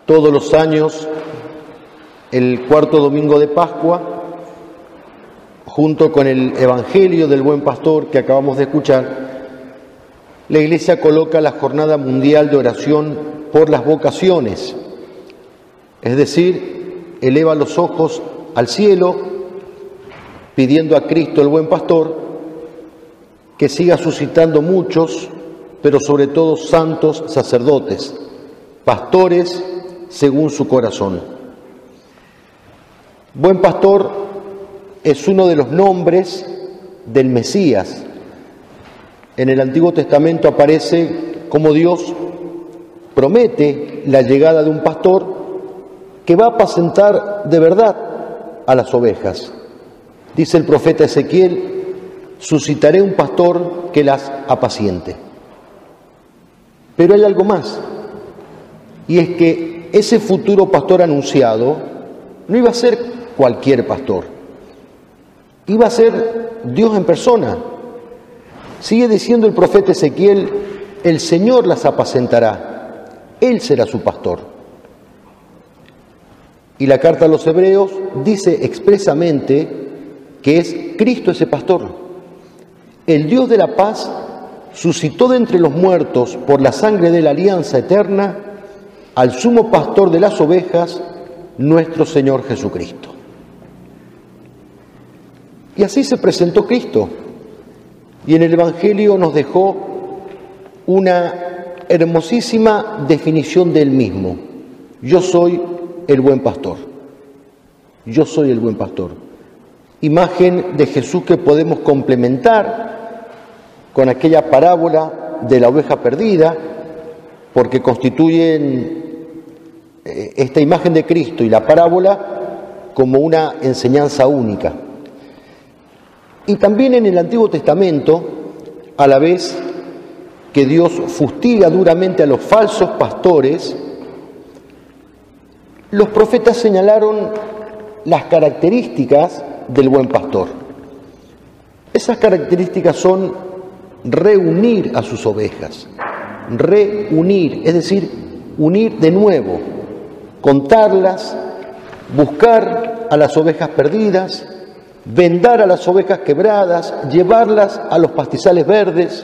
Todos los años, el cuarto domingo de Pascua, junto con el Evangelio del Buen Pastor que acabamos de escuchar, la Iglesia coloca la Jornada Mundial de Oración por las Vocaciones, es decir, eleva los ojos al cielo, pidiendo a Cristo el Buen Pastor que siga suscitando muchos, pero sobre todo santos sacerdotes, pastores según su corazón. Buen Pastor es uno de los nombres del Mesías. En el Antiguo Testamento aparece como Dios promete la llegada de un pastor que va a apacentar de verdad a las ovejas. Dice el profeta Ezequiel: suscitaré un pastor que las apaciente. Pero hay algo más, y es que ese futuro pastor anunciado no iba a ser cualquier pastor, iba a ser Dios en persona. Sigue diciendo el profeta Ezequiel: el Señor las apacentará, Él será su pastor. Y la carta a los Hebreos dice expresamente que es Cristo ese pastor. El Dios de la paz suscitó de entre los muertos por la sangre de la alianza eterna al sumo pastor de las ovejas, nuestro Señor Jesucristo. Y así se presentó Cristo, y en el Evangelio nos dejó una hermosísima definición de Él mismo: yo soy el buen pastor. Yo soy el buen pastor. Imagen de Jesús que podemos complementar con aquella parábola de la oveja perdida, porque constituyen esta imagen de Cristo y la parábola como una enseñanza única. Y también en el Antiguo Testamento, a la vez que Dios fustiga duramente a los falsos pastores, los profetas señalaron las características del buen pastor. Esas características son reunir a sus ovejas, reunir, es decir, unir de nuevo, contarlas, buscar a las ovejas perdidas, vendar a las ovejas quebradas, llevarlas a los pastizales verdes.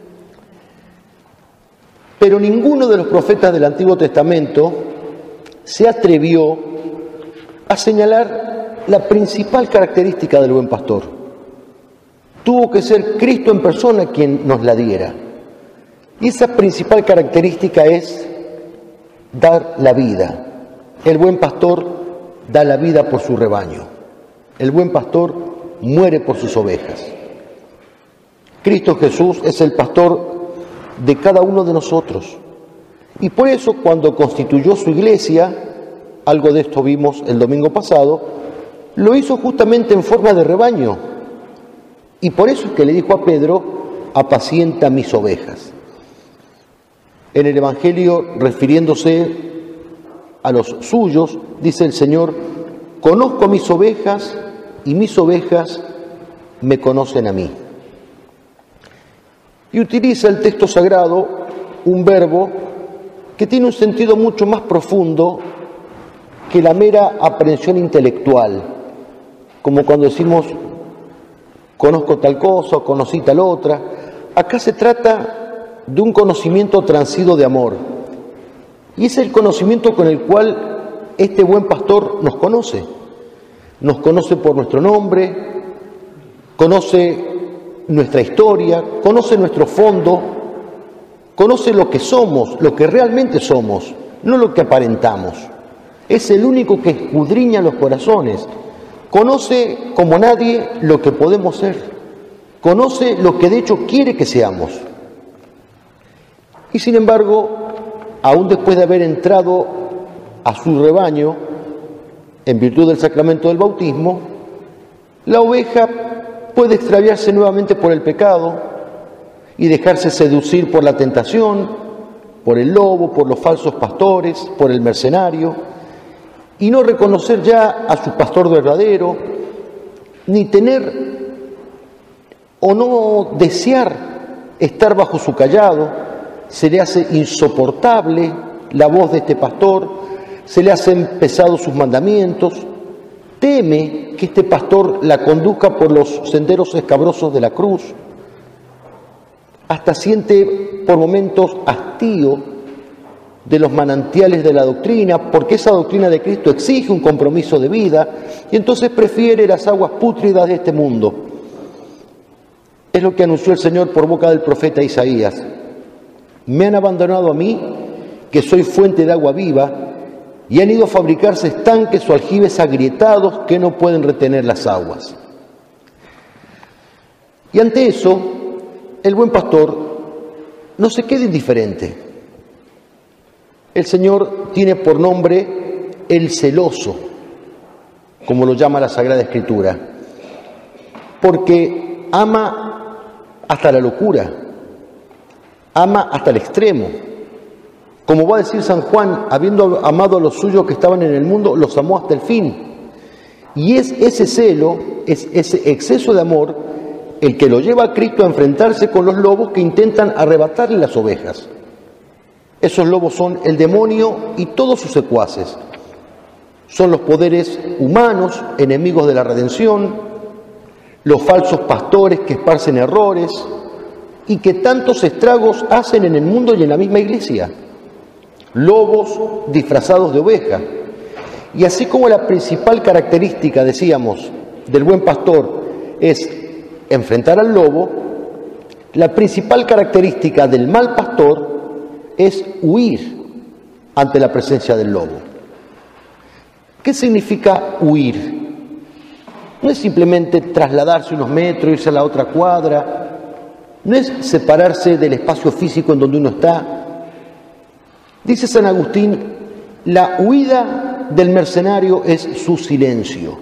Pero ninguno de los profetas del Antiguo Testamento se atrevió a señalar la principal característica del buen pastor. Tuvo que ser Cristo en persona quien nos la diera. Y esa principal característica es dar la vida. El buen pastor da la vida por su rebaño. El buen pastor muere por sus ovejas. Cristo Jesús es el pastor de cada uno de nosotros. Y por eso, cuando constituyó su iglesia, algo de esto vimos el domingo pasado, lo hizo justamente en forma de rebaño. Y por eso es que le dijo a Pedro: apacienta mis ovejas. En el Evangelio, refiriéndose a los suyos, dice el Señor: conozco mis ovejas y mis ovejas me conocen a mí. Y utiliza el texto sagrado un verbo que tiene un sentido mucho más profundo que la mera aprehensión intelectual, como cuando decimos conozco tal cosa o conocí tal otra. Acá se trata de un conocimiento transido de amor, y es el conocimiento con el cual este buen pastor nos conoce por nuestro nombre, conoce nuestra historia, conoce nuestro fondo, conoce lo que somos, lo que realmente somos, no lo que aparentamos. Es el único que escudriña los corazones. Conoce como nadie lo que podemos ser. Conoce lo que de hecho quiere que seamos. Y sin embargo, aún después de haber entrado a su rebaño, en virtud del sacramento del bautismo, la oveja puede extraviarse nuevamente por el pecado y dejarse seducir por la tentación, por el lobo, por los falsos pastores, por el mercenario, y no reconocer ya a su pastor verdadero, ni tener o no desear estar bajo su callado. Se le hace insoportable la voz de este pastor, se le hacen pesados sus mandamientos, teme que este pastor la conduzca por los senderos escabrosos de la cruz, hasta siente por momentos hastío de los manantiales de la doctrina, porque esa doctrina de Cristo exige un compromiso de vida, y entonces prefiere las aguas pútridas de este mundo. Es lo que anunció el Señor por boca del profeta Isaías. Me han abandonado a mí, que soy fuente de agua viva, y han ido a fabricarse estanques o aljibes agrietados que no pueden retener las aguas. Y ante eso, el buen pastor no se queda indiferente. El Señor tiene por nombre el celoso, como lo llama la Sagrada Escritura, porque ama hasta la locura, ama hasta el extremo. Como va a decir San Juan, habiendo amado a los suyos que estaban en el mundo, los amó hasta el fin. Y es ese celo, es ese exceso de amor, el que lo lleva a Cristo a enfrentarse con los lobos que intentan arrebatarle las ovejas. Esos lobos son el demonio y todos sus secuaces. Son los poderes humanos, enemigos de la redención, los falsos pastores que esparcen errores y que tantos estragos hacen en el mundo y en la misma iglesia. Lobos disfrazados de oveja. Y así como la principal característica, decíamos, del buen pastor es enfrentar al lobo, la principal característica del mal pastor es huir ante la presencia del lobo. ¿Qué significa huir? No es simplemente trasladarse unos metros, irse a la otra cuadra, no es separarse del espacio físico en donde uno está. Dice San Agustín, la huida del mercenario es su silencio.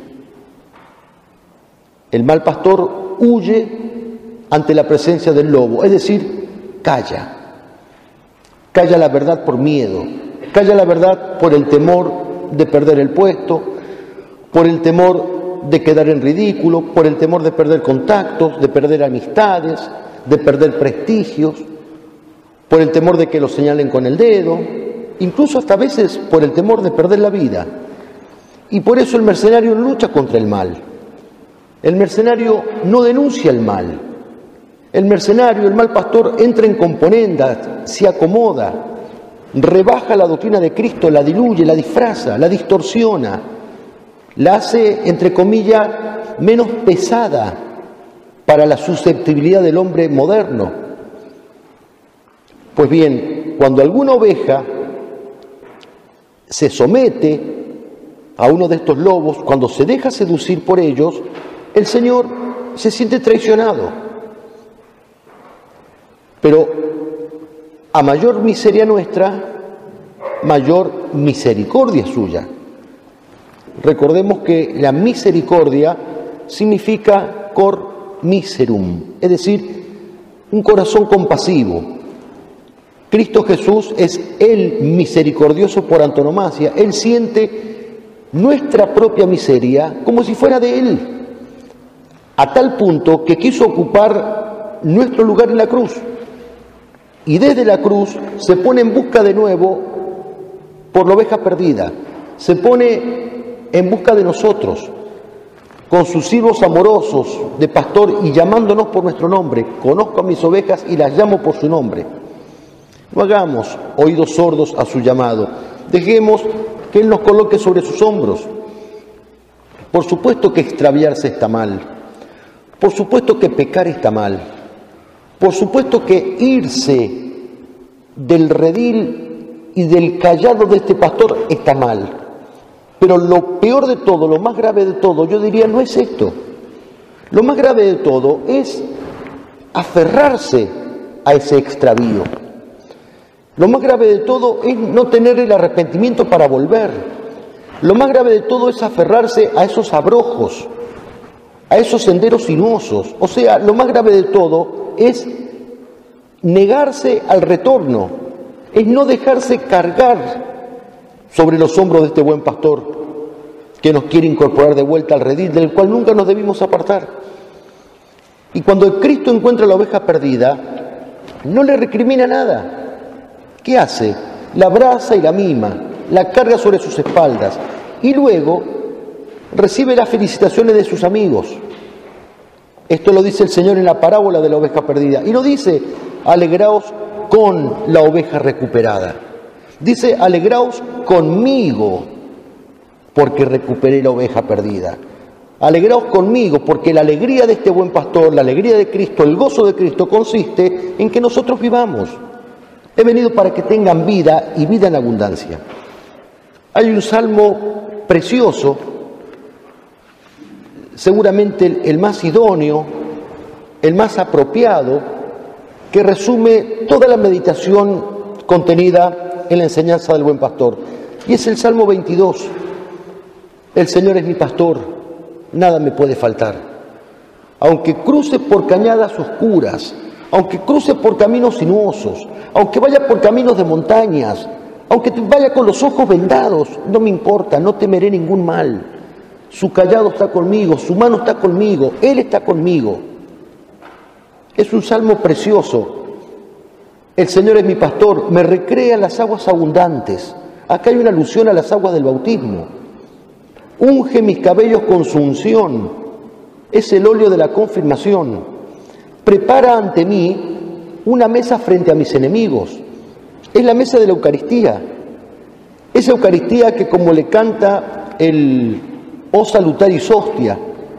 El mal pastor huye ante la presencia del lobo, es decir, calla. Calla la verdad por miedo, calla la verdad por el temor de perder el puesto, por el temor de quedar en ridículo, por el temor de perder contactos, de perder amistades, de perder prestigios, por el temor de que lo señalen con el dedo, incluso hasta a veces por el temor de perder la vida. Y por eso el mercenario lucha contra el mal. El mercenario no denuncia el mal. El mercenario, el mal pastor, entra en componendas, se acomoda, rebaja la doctrina de Cristo, la diluye, la disfraza, la distorsiona, la hace, entre comillas, menos pesada para la susceptibilidad del hombre moderno. Pues bien, cuando alguna oveja se somete a uno de estos lobos, cuando se deja seducir por ellos, el Señor se siente traicionado. Pero a mayor miseria nuestra, mayor misericordia suya. Recordemos que la misericordia significa cor miserum, es decir, un corazón compasivo. Cristo Jesús es el misericordioso por antonomasia. Él siente nuestra propia miseria como si fuera de Él, a tal punto que quiso ocupar nuestro lugar en la cruz. Y desde la cruz se pone en busca de nuevo por la oveja perdida. Se pone en busca de nosotros, con sus silbos amorosos de pastor y llamándonos por nuestro nombre. Conozco a mis ovejas y las llamo por su nombre. No hagamos oídos sordos a su llamado. Dejemos que Él nos coloque sobre sus hombros. Por supuesto que extraviarse está mal. Por supuesto que pecar está mal. Por supuesto que irse del redil y del callado de este pastor está mal. Pero lo peor de todo, lo más grave de todo, yo diría, no es esto. Lo más grave de todo es aferrarse a ese extravío. Lo más grave de todo es no tener el arrepentimiento para volver. Lo más grave de todo es aferrarse a esos abrojos, a esos senderos sinuosos. O sea, lo más grave de todo es negarse al retorno, es no dejarse cargar sobre los hombros de este buen pastor que nos quiere incorporar de vuelta al redil del cual nunca nos debimos apartar. Y cuando Cristo encuentra la oveja perdida, no le recrimina nada. ¿Qué hace? La abraza y la mima. la carga sobre sus espaldas y luego recibe las felicitaciones de sus amigos. Esto lo dice el Señor en la parábola de la oveja perdida. Y no dice, alegraos con la oveja recuperada. Dice, alegraos conmigo, porque recuperé la oveja perdida. Alegraos conmigo, porque la alegría de este buen pastor, la alegría de Cristo, el gozo de Cristo consiste en que nosotros vivamos. He venido para que tengan vida y vida en abundancia. Hay un salmo precioso, seguramente el más idóneo, el más apropiado, que resume toda la meditación contenida en la enseñanza del buen pastor. Y es el Salmo 22. El Señor es mi pastor, nada me puede faltar. Aunque cruce por cañadas oscuras, aunque cruce por caminos sinuosos, aunque vaya por caminos de montañas, aunque vaya con los ojos vendados, no me importa, no temeré ningún mal. Su cayado está conmigo, su mano está conmigo, Él está conmigo. Es un salmo precioso. El Señor es mi pastor, me recrea las aguas abundantes. Acá hay una alusión a las aguas del bautismo. Unge mis cabellos con su unción. Es el óleo de la confirmación. Prepara ante mí una mesa frente a mis enemigos. Es la mesa de la Eucaristía. Esa Eucaristía que, como le canta el O salutaris hostia,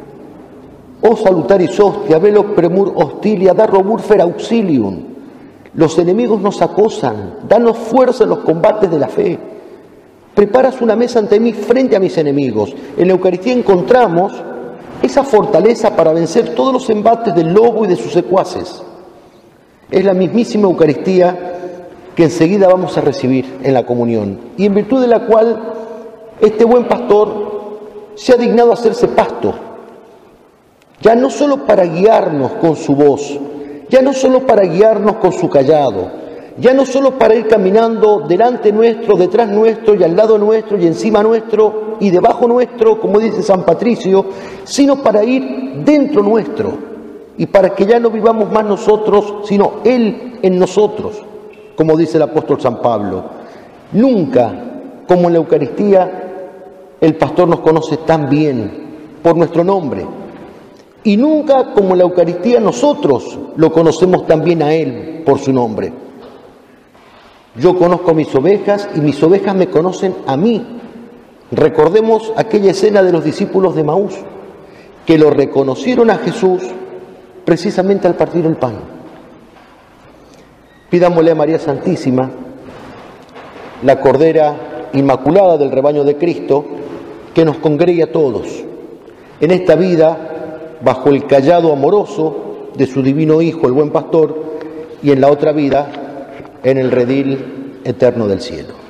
O salutaris hostia, velo premur hostilia, da robur fer auxilium. Los enemigos nos acosan, danos fuerza en los combates de la fe. Preparas una mesa ante mí frente a mis enemigos. En la Eucaristía encontramos esa fortaleza para vencer todos los embates del lobo y de sus secuaces. Es la mismísima Eucaristía que enseguida vamos a recibir en la comunión, y en virtud de la cual este buen pastor se ha dignado a hacerse pasto, ya no solo para guiarnos con su voz, ya no solo para guiarnos con su cayado, ya no solo para ir caminando delante nuestro, detrás nuestro y al lado nuestro y encima nuestro y debajo nuestro, como dice San Patricio, sino para ir dentro nuestro y para que ya no vivamos más nosotros, sino Él en nosotros, como dice el apóstol San Pablo. Nunca, como en la Eucaristía, el pastor nos conoce tan bien por nuestro nombre. Y nunca, como en la Eucaristía, nosotros lo conocemos tan bien a Él por su nombre. Yo conozco a mis ovejas y mis ovejas me conocen a mí. Recordemos aquella escena de los discípulos de Maús, que lo reconocieron a Jesús precisamente al partir el pan. Pidámosle a María Santísima, la Cordera Inmaculada del rebaño de Cristo, que nos congregue a todos en esta vida bajo el cayado amoroso de su divino Hijo, el buen pastor, y en la otra vida en el redil eterno del cielo.